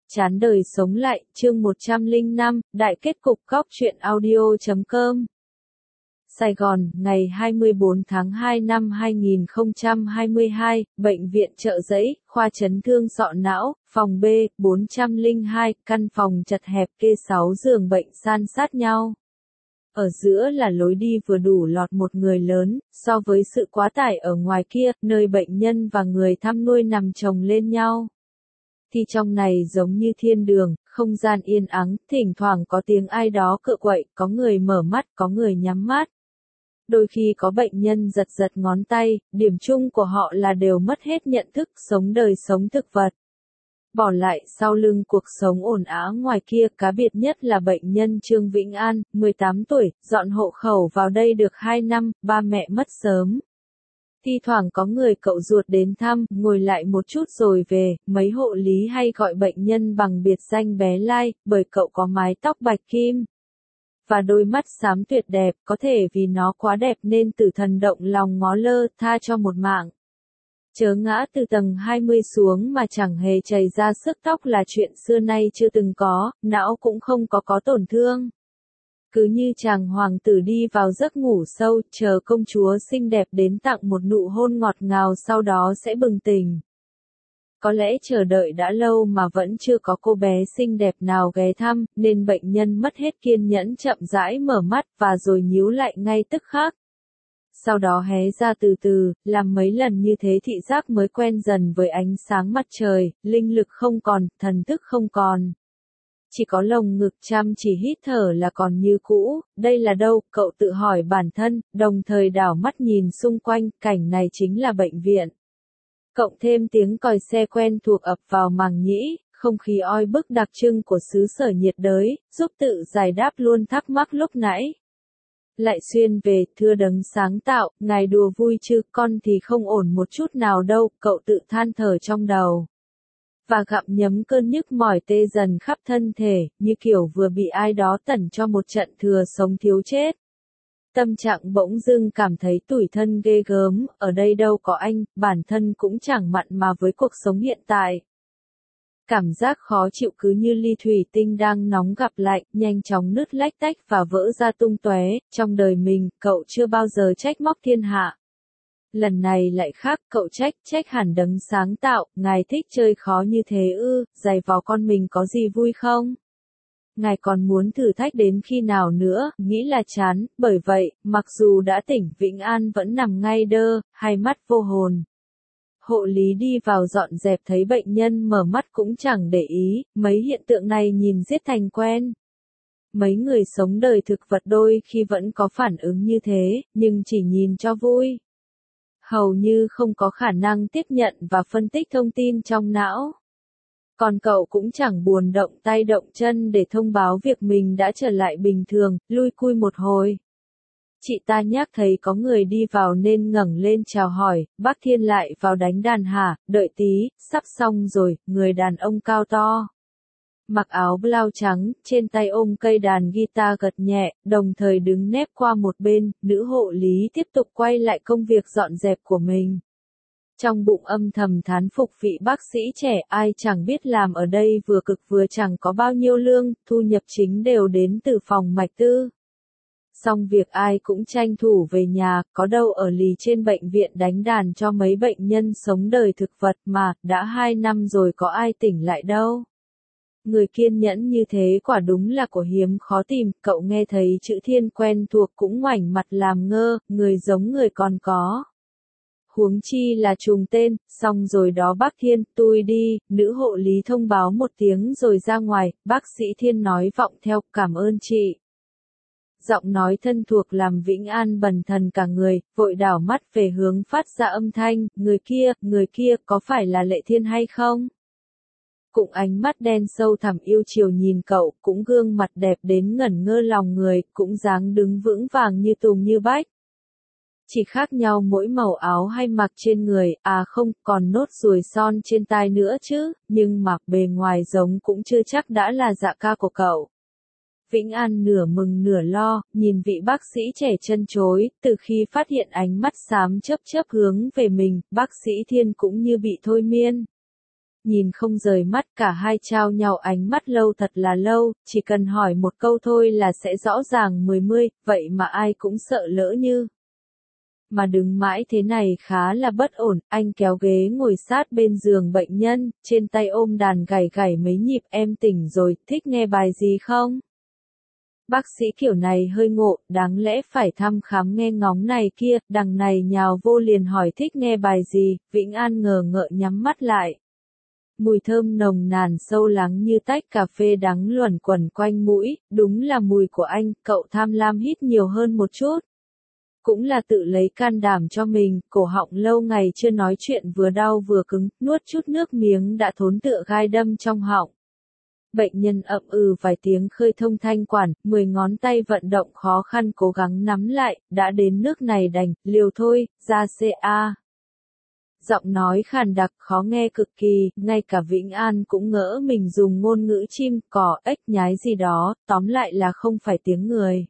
Chán đời sống lại, chương 105, đại kết cục góc truyện audio.com. Sài Gòn, ngày 24 tháng 2 năm 2022, Bệnh viện Chợ Giấy, khoa chấn thương sọ não, phòng B, 402, căn phòng chật hẹp kê 6 giường bệnh san sát nhau. Ở giữa là lối đi vừa đủ lọt một người lớn, so với sự quá tải ở ngoài kia, nơi bệnh nhân và người thăm nuôi nằm chồng lên nhau. Thì trong này giống như thiên đường, không gian yên ắng, thỉnh thoảng có tiếng ai đó cựa quậy, có người mở mắt, có người nhắm mắt. Đôi khi có bệnh nhân giật giật ngón tay, điểm chung của họ là đều mất hết nhận thức sống đời sống thực vật. Bỏ lại sau lưng cuộc sống ồn ào ngoài kia, cá biệt nhất là bệnh nhân Trương Vĩnh An, 18 tuổi, dọn hộ khẩu vào đây được 2 năm, ba mẹ mất sớm. Thi thoảng có người cậu ruột đến thăm, ngồi lại một chút rồi về, mấy hộ lý hay gọi bệnh nhân bằng biệt danh bé Lai, bởi cậu có mái tóc bạch kim. Và đôi mắt xám tuyệt đẹp, có thể vì nó quá đẹp nên tử thần động lòng ngó lơ, tha cho một mạng. Chớ ngã từ tầng 20 xuống mà chẳng hề chảy ra sức tóc là chuyện xưa nay chưa từng có, não cũng không có tổn thương. Cứ như chàng hoàng tử đi vào giấc ngủ sâu, chờ công chúa xinh đẹp đến tặng một nụ hôn ngọt ngào sau đó sẽ bừng tỉnh. Có lẽ chờ đợi đã lâu mà vẫn chưa có cô bé xinh đẹp nào ghé thăm, nên bệnh nhân mất hết kiên nhẫn chậm rãi mở mắt và rồi nhíu lại ngay tức khắc. Sau đó hé ra từ từ, làm mấy lần như thế thị giác mới quen dần với ánh sáng mặt trời, linh lực không còn, thần thức không còn. Chỉ có lồng ngực chăm chỉ hít thở là còn như cũ, đây là đâu, cậu tự hỏi bản thân, đồng thời đảo mắt nhìn xung quanh, cảnh này chính là bệnh viện. Cộng thêm tiếng còi xe quen thuộc ập vào màng nhĩ, không khí oi bức đặc trưng của xứ sở nhiệt đới, giúp tự giải đáp luôn thắc mắc lúc nãy. Lại xuyên về, thưa đấng sáng tạo, ngài đùa vui chứ, con thì không ổn một chút nào đâu, cậu tự than thở trong đầu. Và gặm nhấm cơn nhức mỏi tê dần khắp thân thể, như kiểu vừa bị ai đó tẩn cho một trận thừa sống thiếu chết. Tâm trạng bỗng dưng cảm thấy tủi thân ghê gớm, ở đây đâu có anh, bản thân cũng chẳng mặn mà với cuộc sống hiện tại. Cảm giác khó chịu cứ như ly thủy tinh đang nóng gặp lạnh, nhanh chóng nứt lách tách và vỡ ra tung tóe. Trong đời mình, cậu chưa bao giờ trách móc thiên hạ. Lần này lại khác, cậu trách hẳn đấng sáng tạo, ngài thích chơi khó như thế ư, giày vò con mình có gì vui không? Ngài còn muốn thử thách đến khi nào nữa, nghĩ là chán, bởi vậy, mặc dù đã tỉnh, Vĩnh An vẫn nằm ngay đơ, hai mắt vô hồn. Hộ lý đi vào dọn dẹp thấy bệnh nhân mở mắt cũng chẳng để ý, mấy hiện tượng này nhìn giết thành quen. Mấy người sống đời thực vật đôi khi vẫn có phản ứng như thế, nhưng chỉ nhìn cho vui. Hầu như không có khả năng tiếp nhận và phân tích thông tin trong não. Còn cậu cũng chẳng buồn động tay động chân để thông báo việc mình đã trở lại bình thường, lui cui một hồi. Chị ta nhắc thấy có người đi vào nên ngẩng lên chào hỏi, bác Thiên lại vào đánh đàn hả, đợi tí, sắp xong rồi, người đàn ông cao to. Mặc áo blau trắng, trên tay ôm cây đàn guitar gật nhẹ, đồng thời đứng nép qua một bên, nữ hộ lý tiếp tục quay lại công việc dọn dẹp của mình. Trong bụng âm thầm thán phục vị bác sĩ trẻ, ai chẳng biết làm ở đây vừa cực vừa chẳng có bao nhiêu lương, thu nhập chính đều đến từ phòng mạch tư. Xong việc ai cũng tranh thủ về nhà, có đâu ở lì trên bệnh viện đánh đàn cho mấy bệnh nhân sống đời thực vật mà, đã 2 năm rồi có ai tỉnh lại đâu. Người kiên nhẫn như thế quả đúng là của hiếm khó tìm, cậu nghe thấy chữ thiên quen thuộc cũng ngoảnh mặt làm ngơ, người giống người còn có. Huống chi là trùng tên, xong rồi đó bác Thiên, tôi đi, nữ hộ lý thông báo một tiếng rồi ra ngoài, bác sĩ Thiên nói vọng theo, cảm ơn chị. Giọng nói thân thuộc làm Vĩnh An bần thần cả người, vội đảo mắt về hướng phát ra âm thanh, người kia, có phải là Lệ Thiên hay không? Cũng ánh mắt đen sâu thẳm yêu chiều nhìn cậu, cũng gương mặt đẹp đến ngẩn ngơ lòng người, cũng dáng đứng vững vàng như tùng như bách. Chỉ khác nhau mỗi màu áo hay mặc trên người, à không, còn nốt ruồi son trên tai nữa chứ, nhưng mặc bề ngoài giống cũng chưa chắc đã là dạ ca của cậu. Vĩnh An nửa mừng nửa lo, nhìn vị bác sĩ trẻ chân chối, từ khi phát hiện ánh mắt xám chớp chớp hướng về mình, bác sĩ Thiên cũng như bị thôi miên. nhìn không rời mắt, cả hai trao nhau ánh mắt lâu thật là lâu, chỉ cần hỏi một câu thôi là sẽ rõ ràng mười mươi, vậy mà ai cũng sợ lỡ như. Mà đứng mãi thế này khá là bất ổn, anh kéo ghế ngồi sát bên giường bệnh nhân, trên tay ôm đàn gảy gảy mấy nhịp. Em tỉnh rồi, thích nghe bài gì không? Bác sĩ kiểu này hơi ngộ, đáng lẽ phải thăm khám nghe ngóng này kia, đằng này nhào vô liền hỏi thích nghe bài gì. Vĩnh An ngờ ngợ nhắm mắt lại. Mùi thơm nồng nàn sâu lắng như tách cà phê đắng luẩn quẩn quanh mũi, đúng là mùi của anh. Cậu tham lam hít nhiều hơn một chút. Cũng là tự lấy can đảm cho mình, cổ họng lâu ngày chưa nói chuyện vừa đau vừa cứng, nuốt chút nước miếng đã thốn tựa gai đâm trong họng. Bệnh nhân ậm ừ vài tiếng khơi thông thanh quản, 10 ngón tay vận động khó khăn cố gắng nắm lại, đã đến nước này đành, liều thôi, ra CA. Giọng nói khàn đặc khó nghe cực kỳ, ngay cả Vĩnh An cũng ngỡ mình dùng ngôn ngữ chim, cò, ếch nhái gì đó, tóm lại là không phải tiếng người.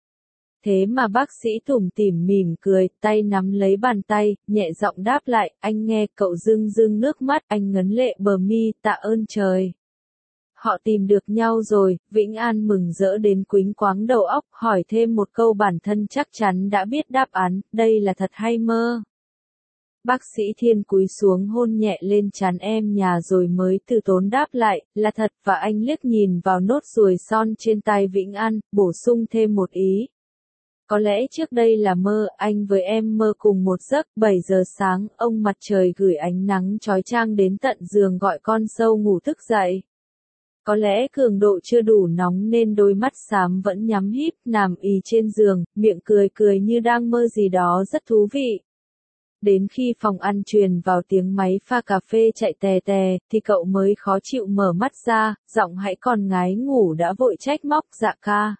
Thế mà bác sĩ tủm tỉm mỉm cười, tay nắm lấy bàn tay, nhẹ giọng đáp lại, anh nghe. Cậu rưng rưng nước mắt, anh ngấn lệ bờ mi, tạ ơn trời. Họ tìm được nhau rồi. Vĩnh An mừng rỡ đến quýnh quáng đầu óc, hỏi thêm một câu bản thân chắc chắn đã biết đáp án, đây là thật hay mơ? Bác sĩ Thiên cúi xuống hôn nhẹ lên trán em nhà rồi mới từ tốn đáp lại, là thật. Và anh liếc nhìn vào nốt ruồi son trên tay Vĩnh An, bổ sung thêm một ý. Có lẽ trước đây là mơ, anh với em mơ cùng một giấc. 7 giờ sáng, ông mặt trời gửi ánh nắng chói chang đến tận giường gọi con sâu ngủ thức dậy. Có lẽ cường độ chưa đủ nóng nên đôi mắt xám vẫn nhắm híp, nằm ì trên giường, miệng cười cười như đang mơ gì đó rất thú vị. Đến khi phòng ăn truyền vào tiếng máy pha cà phê chạy tè tè, thì cậu mới khó chịu mở mắt ra, giọng hãy còn ngái ngủ đã vội trách móc, dạ ca.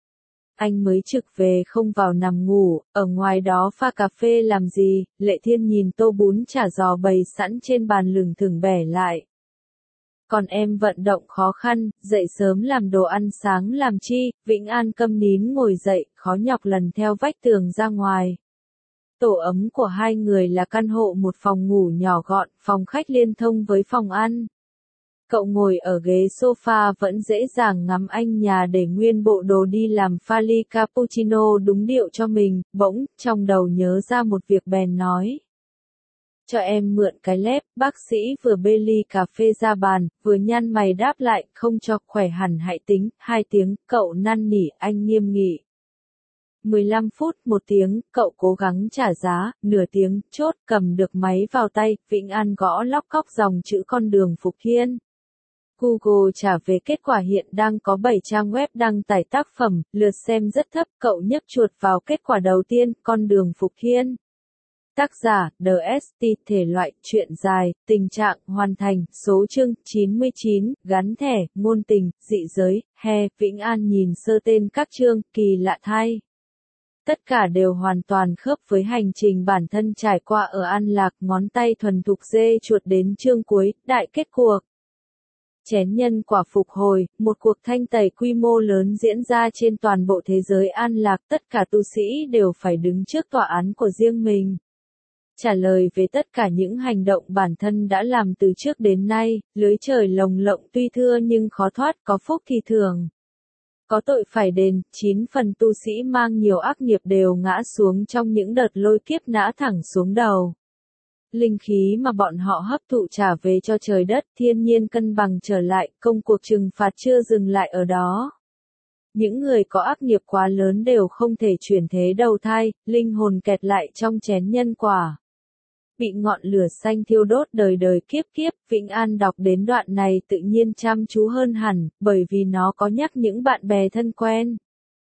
Anh mới trực về không vào nằm ngủ, ở ngoài đó pha cà phê làm gì? Lệ Thiên nhìn tô bún chả giò bày sẵn trên bàn lửng thửng bẻ lại. Còn em vận động khó khăn, dậy sớm làm đồ ăn sáng làm chi? Vĩnh An câm nín ngồi dậy, khó nhọc lần theo vách tường ra ngoài. Tổ ấm của hai người là căn hộ một phòng ngủ nhỏ gọn, phòng khách liên thông với phòng ăn. Cậu ngồi ở ghế sofa vẫn dễ dàng ngắm anh nhà để nguyên bộ đồ đi làm pha ly cappuccino đúng điệu cho mình, bỗng, trong đầu nhớ ra một việc bèn nói. Cho em mượn cái lép. Bác sĩ vừa bê ly cà phê ra bàn, vừa nhăn mày đáp lại, không cho, khỏe hẳn hãy tính. 2 tiếng, cậu năn nỉ, anh nghiêm nghị. 15 phút, 1 tiếng, cậu cố gắng trả giá. Nửa tiếng, chốt, cầm được máy vào tay. Vĩnh An gõ lóc cóc dòng chữ con đường Phục Hiên. Google trả về kết quả hiện đang có 7 trang web đăng tải tác phẩm, lượt xem rất thấp. Cậu nhấp chuột vào kết quả đầu tiên, con đường Phục Hiên. Tác giả, DST, thể loại, truyện dài, tình trạng, hoàn thành, số chương, 99, gắn thẻ, ngôn tình, dị giới, he. Vĩnh An nhìn sơ tên các chương, kỳ lạ thay. Tất cả đều hoàn toàn khớp với hành trình bản thân trải qua ở An Lạc, ngón tay thuần thục dê chuột đến chương cuối, đại kết cuộc. Chén nhân quả phục hồi, một cuộc thanh tẩy quy mô lớn diễn ra trên toàn bộ thế giới An Lạc, tất cả tu sĩ đều phải đứng trước tòa án của riêng mình. Trả lời về tất cả những hành động bản thân đã làm từ trước đến nay, lưới trời lồng lộng tuy thưa nhưng khó thoát, có phúc thì thường. Có tội phải đền. 9 phần tu sĩ mang nhiều ác nghiệp đều ngã xuống trong những đợt lôi kiếp nã thẳng xuống đầu. Linh khí mà bọn họ hấp thụ trả về cho trời đất, thiên nhiên cân bằng trở lại, công cuộc trừng phạt chưa dừng lại ở đó. Những người có ác nghiệp quá lớn đều không thể chuyển thế đầu thai, linh hồn kẹt lại trong chén nhân quả. Bị ngọn lửa xanh thiêu đốt đời đời kiếp kiếp. Vĩnh An đọc đến đoạn này tự nhiên chăm chú hơn hẳn, bởi vì nó có nhắc những bạn bè thân quen.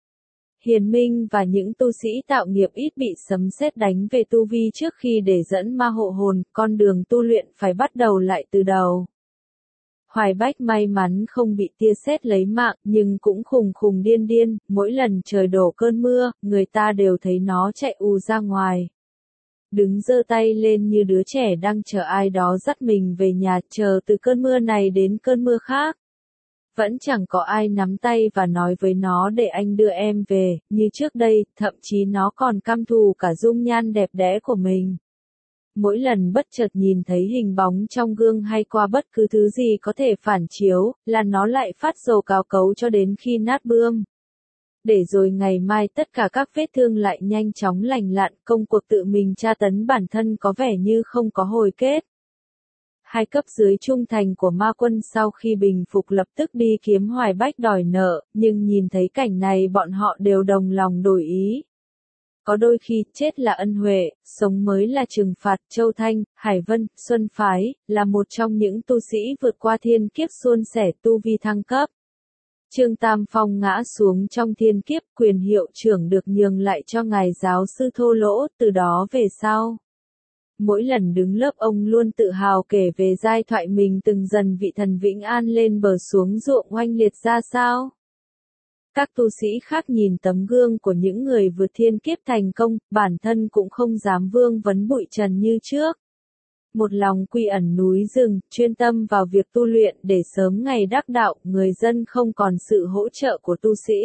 Hiền minh và những tu sĩ tạo nghiệp ít bị sấm sét đánh về tu vi trước khi để dẫn ma hộ hồn, con đường tu luyện phải bắt đầu lại từ đầu. Hoài Bách may mắn không bị tia sét lấy mạng, nhưng cũng khùng khùng điên điên, mỗi lần trời đổ cơn mưa, người ta đều thấy nó chạy ù ra ngoài. Đứng giơ tay lên như đứa trẻ đang chờ ai đó dắt mình về nhà, chờ từ cơn mưa này đến cơn mưa khác. Vẫn chẳng có ai nắm tay và nói với nó để anh đưa em về, như trước đây, thậm chí nó còn căm thù cả dung nhan đẹp đẽ của mình. mỗi lần bất chợt nhìn thấy hình bóng trong gương hay qua bất cứ thứ gì có thể phản chiếu, là nó lại phát dầu cào cấu cho đến khi nát bươm. Để rồi ngày mai tất cả các vết thương lại nhanh chóng lành lặn, công cuộc tự mình tra tấn bản thân có vẻ như không có hồi kết. Hai cấp dưới trung thành của Ma Quân sau khi bình phục lập tức đi kiếm Hoài Bách đòi nợ, nhưng nhìn thấy cảnh này bọn họ đều đồng lòng đổi ý. Có đôi khi, chết là ân huệ, sống mới là trừng phạt. Châu Thanh, Hải Vân, Xuân Phái, là một trong những tu sĩ vượt qua thiên kiếp suôn sẻ tu vi thăng cấp. Trương Tam Phong ngã xuống trong thiên kiếp, quyền hiệu trưởng được nhường lại cho ngài giáo sư Thô Lỗ, từ đó về sau. Mỗi lần đứng lớp ông luôn tự hào kể về giai thoại mình từng dần vị thần Vĩnh An lên bờ xuống ruộng oanh liệt ra sao. Các tu sĩ khác nhìn tấm gương của những người vượt thiên kiếp thành công, bản thân cũng không dám vương vấn bụi trần như trước. Một lòng quy ẩn núi rừng, chuyên tâm vào việc tu luyện để sớm ngày đắc đạo, người dân không còn sự hỗ trợ của tu sĩ.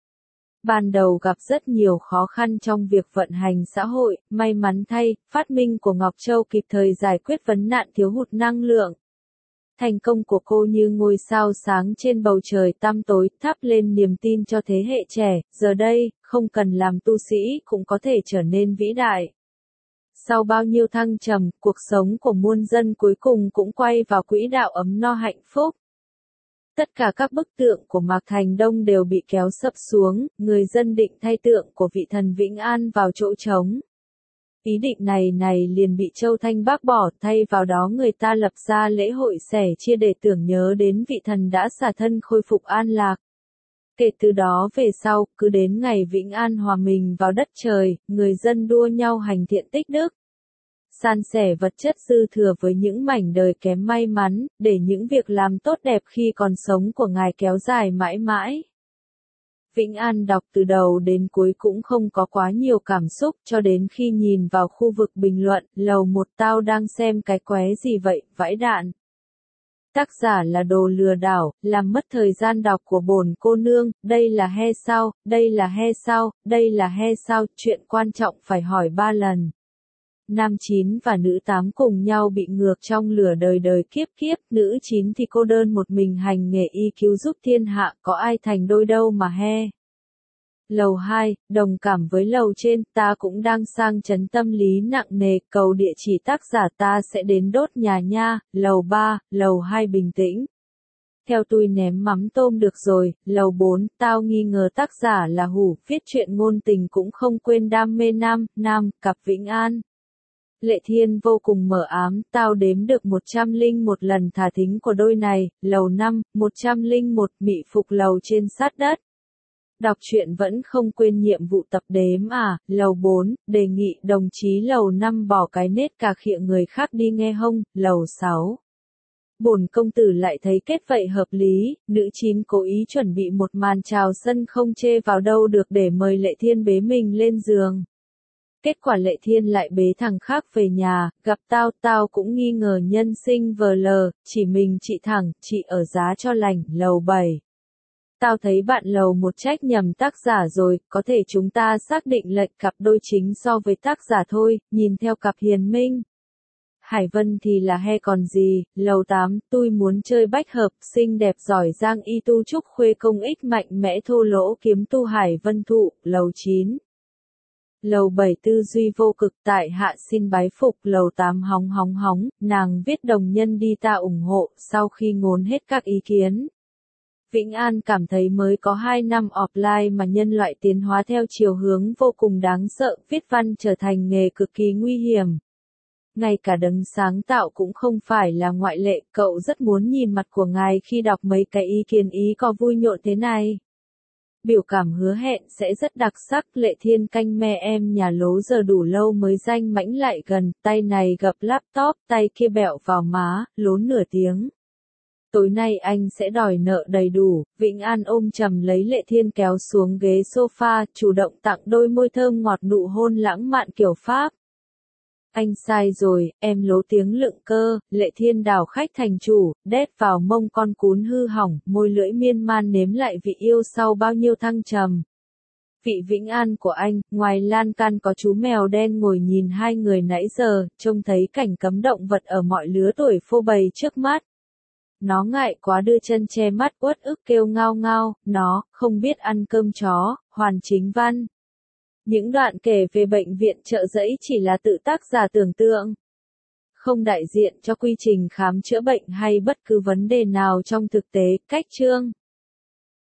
Ban đầu gặp rất nhiều khó khăn trong việc vận hành xã hội, may mắn thay, phát minh của Ngọc Châu kịp thời giải quyết vấn nạn thiếu hụt năng lượng. Thành công của cô như ngôi sao sáng trên bầu trời tăm tối, thắp lên niềm tin cho thế hệ trẻ, giờ đây, không cần làm tu sĩ cũng có thể trở nên vĩ đại. Sau bao nhiêu thăng trầm, cuộc sống của muôn dân cuối cùng cũng quay vào quỹ đạo ấm no hạnh phúc. Tất cả các bức tượng của Mạc Thành Đông đều bị kéo sập xuống, người dân định thay tượng của vị thần Vĩnh An vào chỗ trống. Ý định này liền bị Châu Thanh bác bỏ, thay vào đó người ta lập ra lễ hội sẻ chia để tưởng nhớ đến vị thần đã xả thân khôi phục an lạc. Kể từ đó về sau, cứ đến ngày Vĩnh An hòa mình vào đất trời, người dân đua nhau hành thiện tích đức. San sẻ vật chất dư thừa với những mảnh đời kém may mắn, để những việc làm tốt đẹp khi còn sống của ngài kéo dài mãi mãi. Vĩnh An đọc từ đầu đến cuối cũng không có quá nhiều cảm xúc, cho đến khi nhìn vào khu vực bình luận, lầu một tao đang xem cái qué gì vậy, vãi đạn. Tác giả là đồ lừa đảo, làm mất thời gian đọc của bổn cô nương, đây là he sao, đây là he sao, đây là he sao, chuyện quan trọng phải hỏi 3 lần. Nam 9 và nữ 8 cùng nhau bị ngược trong lửa đời đời kiếp kiếp, nữ 9 thì cô đơn một mình hành nghề y cứu giúp thiên hạ, có ai thành đôi đâu mà he. Lầu 2, đồng cảm với lầu trên, ta cũng đang sang chấn tâm lý nặng nề, cầu địa chỉ tác giả ta sẽ đến đốt nhà nha. Lầu 3, lầu 2 bình tĩnh. Theo tôi ném mắm tôm được rồi. Lầu 4, tao nghi ngờ tác giả là hủ, viết chuyện ngôn tình cũng không quên đam mê nam, cặp Vĩnh An. Lệ Thiên vô cùng mờ ám, tao đếm được 101 lần thả thính của đôi này. Lầu 5, 101, mị phục lầu trên sát đất. Đọc truyện vẫn không quên nhiệm vụ tập đếm à. Lầu 4, đề nghị đồng chí lầu 5 bỏ cái nết cà khịa người khác đi nghe hông. Lầu 6. Bổn công tử lại thấy kết vậy hợp lý, nữ 9 cố ý chuẩn bị một màn chào sân không chê vào đâu được để mời Lệ Thiên bế mình lên giường. Kết quả Lệ Thiên lại bế thằng khác về nhà, gặp tao cũng nghi ngờ nhân sinh vờ lờ, chỉ mình chị thẳng, chị ở giá cho lành. Lầu 7. Tao thấy bạn lầu một trách nhầm tác giả rồi, có thể chúng ta xác định lệch cặp đôi chính so với tác giả thôi, nhìn theo cặp hiền minh. Hải Vân thì là he còn gì. Lầu 8, tôi muốn chơi bách hợp, xinh đẹp giỏi giang y tu trúc khuê công ích mạnh mẽ thô lỗ kiếm tu Hải Vân thụ. Lầu 9. Lầu 7 tư duy vô cực tại hạ xin bái phục. Lầu 8 hóng, nàng viết đồng nhân đi ta ủng hộ, sau khi ngốn hết các ý kiến. Vĩnh An cảm thấy mới có 2 năm offline mà nhân loại tiến hóa theo chiều hướng vô cùng đáng sợ, viết văn trở thành nghề cực kỳ nguy hiểm. Ngay cả đấng sáng tạo cũng không phải là ngoại lệ, cậu rất muốn nhìn mặt của ngài khi đọc mấy cái ý kiến ý có vui nhộn thế này. Biểu cảm hứa hẹn sẽ rất đặc sắc. Lệ Thiên canh me em nhà lố giờ đủ lâu mới danh mãnh lại gần, tay này gập laptop, tay kia bẹo vào má, lốn nửa tiếng. Tối nay anh sẽ đòi nợ đầy đủ. Vĩnh An ôm chầm lấy Lệ Thiên kéo xuống ghế sofa, chủ động tặng đôi môi thơm ngọt nụ hôn lãng mạn kiểu Pháp. Anh sai rồi, em lố tiếng lựng cơ. Lệ Thiên đảo khách thành chủ, đét vào mông con cún hư hỏng, môi lưỡi miên man nếm lại vị yêu sau bao nhiêu thăng trầm. Vị Vĩnh An của anh, ngoài lan can có chú mèo đen ngồi nhìn hai người nãy giờ, trông thấy cảnh cấm động vật ở mọi lứa tuổi phô bày trước mắt. Nó ngại quá đưa chân che mắt uất ức kêu ngao ngao, nó, không biết ăn cơm chó, Hoàn Chính Văn. Những đoạn kể về bệnh viện Chợ Giẫy chỉ là tự tác giả tưởng tượng, không đại diện cho quy trình khám chữa bệnh hay bất cứ vấn đề nào trong thực tế. Cách chương